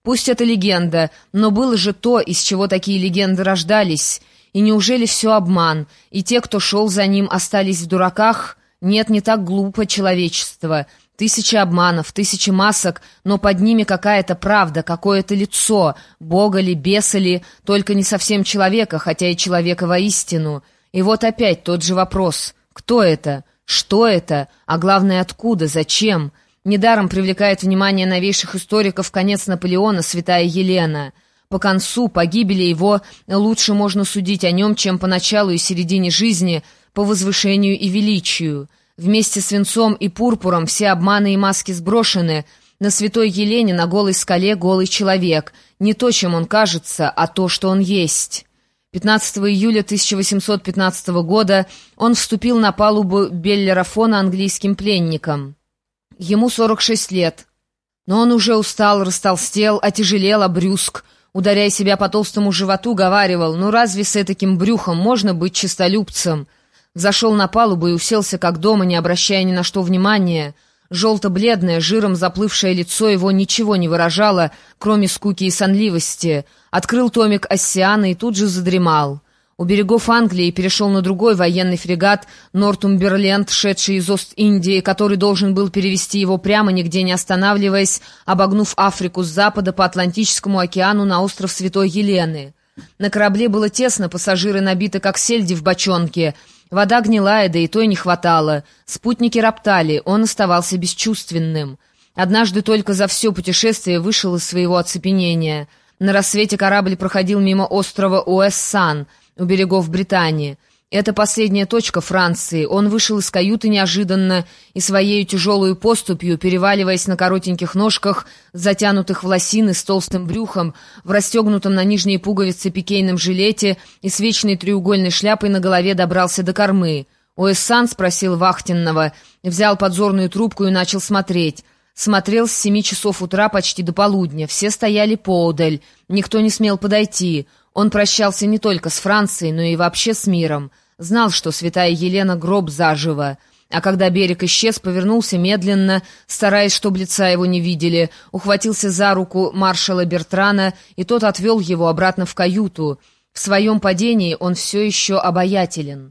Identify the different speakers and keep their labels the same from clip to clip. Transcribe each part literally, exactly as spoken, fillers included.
Speaker 1: Пусть это легенда, но было же то, из чего такие легенды рождались. И неужели все обман, и те, кто шел за ним, остались в дураках? Нет, не так глупо человечество. Тысячи обманов, тысячи масок, но под ними какая-то правда, какое-то лицо, бога ли, беса ли, только не совсем человека, хотя и человека воистину. И вот опять тот же вопрос. Кто это? Что это? А главное, откуда? Зачем? Недаром привлекает внимание новейших историков конец Наполеона, святая Елена. По концу, по гибели его, лучше можно судить о нем, чем по началу и середине жизни, по возвышению и величию. Вместе с венцом и пурпуром все обманы и маски сброшены. На святой Елене на голой скале голый человек. Не то, чем он кажется, а то, что он есть. пятнадцатого июля тысяча восемьсот пятнадцатого года он вступил на палубу Беллерафона английским пленником. Ему сорок шесть лет. Но он уже устал, растолстел, отяжелел, обрюзг. Ударяя себя по толстому животу, говаривал: «Ну разве с этаким брюхом можно быть честолюбцем?» Зашел на палубу и уселся как дома, не обращая ни на что внимания. Желто-бледное, жиром заплывшее лицо его ничего не выражало, кроме скуки и сонливости. Открыл томик Оссиана и тут же задремал. У берегов Англии перешел на другой военный фрегат «Нортумберленд», шедший из Ост-Индии, который должен был перевести его прямо, нигде не останавливаясь, обогнув Африку с запада по Атлантическому океану на остров Святой Елены. На корабле было тесно, пассажиры набиты, как сельди в бочонке. Вода гнилая, да и той не хватало. Спутники роптали, он оставался бесчувственным. Однажды только за все путешествие вышел из своего оцепенения. На рассвете корабль проходил мимо острова Уэссан, у берегов Британии. Это последняя точка Франции. Он вышел из каюты неожиданно и своею тяжелую поступью, переваливаясь на коротеньких ножках, затянутых в лосины с толстым брюхом, в расстегнутом на нижние пуговицы пикейном жилете и с вечной треугольной шляпой на голове добрался до кормы. «Уэссан?» — спросил вахтенного, взял подзорную трубку и начал смотреть. Смотрел с семи часов утра почти до полудня. Все стояли поодаль, никто не смел подойти. Он прощался не только с Францией, но и вообще с миром. Знал, что святая Елена гроб заживо. А когда берег исчез, повернулся медленно, стараясь, чтобы лица его не видели, ухватился за руку маршала Бертрана, и тот отвел его обратно в каюту. В своем падении он все еще обаятелен.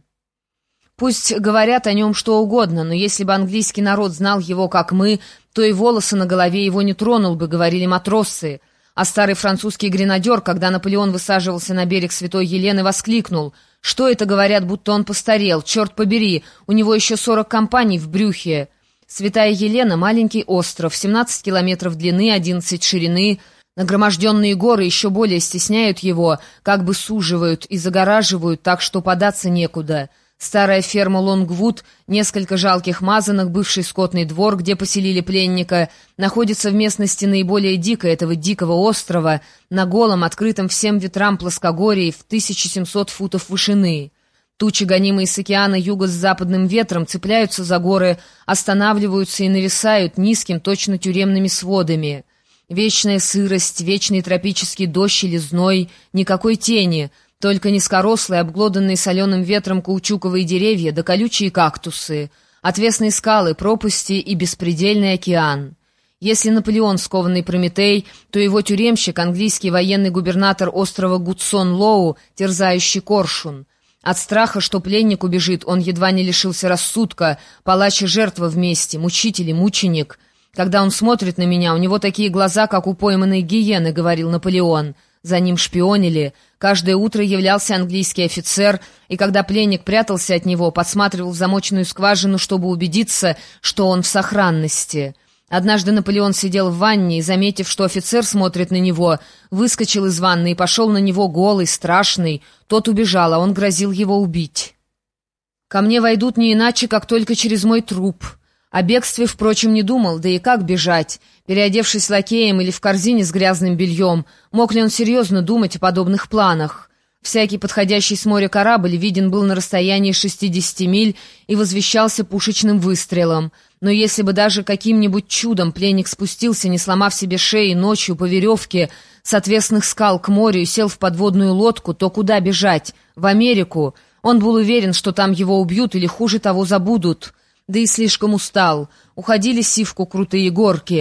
Speaker 1: Пусть говорят о нем что угодно, но если бы английский народ знал его, как мы, то и волосы на голове его не тронул бы, говорили матросы. А старый французский гренадер, когда Наполеон высаживался на берег Святой Елены, воскликнул: «Что это, говорят, будто он постарел? Черт побери, у него еще сорок компаний в брюхе». Святая Елена — маленький остров, семнадцать километров длины, одиннадцать ширины. Нагроможденные горы еще более стесняют его, как бы суживают и загораживают так, что податься некуда. Старая ферма Лонгвуд, несколько жалких мазанок, бывший скотный двор, где поселили пленника, находится в местности наиболее дикой этого дикого острова, на голом, открытом всем ветрам плоскогорье в тысяча семьсот футов вышины. Тучи, гонимые с океана юго-западным ветром, цепляются за горы, останавливаются и нависают низким, точно тюремными сводами. Вечная сырость, вечный тропический дождь или зной, никакой тени — только низкорослые, обглоданные соленым ветром каучуковые деревья да колючие кактусы, отвесные скалы, пропасти и беспредельный океан. Если Наполеон скованный Прометей, то его тюремщик, английский военный губернатор острова Гудсон-Лоу, терзающий коршун. От страха, что пленник убежит, он едва не лишился рассудка, палач и жертва вместе, мучитель и мученик. «Когда он смотрит на меня, у него такие глаза, как у пойманной гиены», — говорил Наполеон. За ним шпионили. Каждое утро являлся английский офицер, и когда пленник прятался от него, подсматривал в замочную скважину, чтобы убедиться, что он в сохранности. Однажды Наполеон сидел в ванне и, заметив, что офицер смотрит на него, выскочил из ванны и пошел на него голый, страшный. Тот убежал, а он грозил его убить. «Ко мне войдут не иначе, как только через мой труп». О бегстве, впрочем, не думал, да и как бежать? Переодевшись лакеем или в корзине с грязным бельем, мог ли он серьезно думать о подобных планах? Всякий подходящий с моря корабль виден был на расстоянии шестидесяти миль и возвещался пушечным выстрелом. Но если бы даже каким-нибудь чудом пленник спустился, не сломав себе шеи ночью по веревке с отвесных скал к морю и сел в подводную лодку, то куда бежать? В Америку. Он был уверен, что там его убьют или, хуже того, забудут. Да и слишком устал. Уходили сивку крутые горки.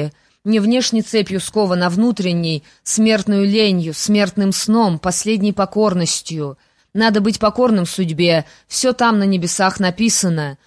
Speaker 1: Не внешней цепью скован, а внутренней, смертную ленью, смертным сном, последней покорностью. Надо быть покорным судьбе, все там на небесах написано.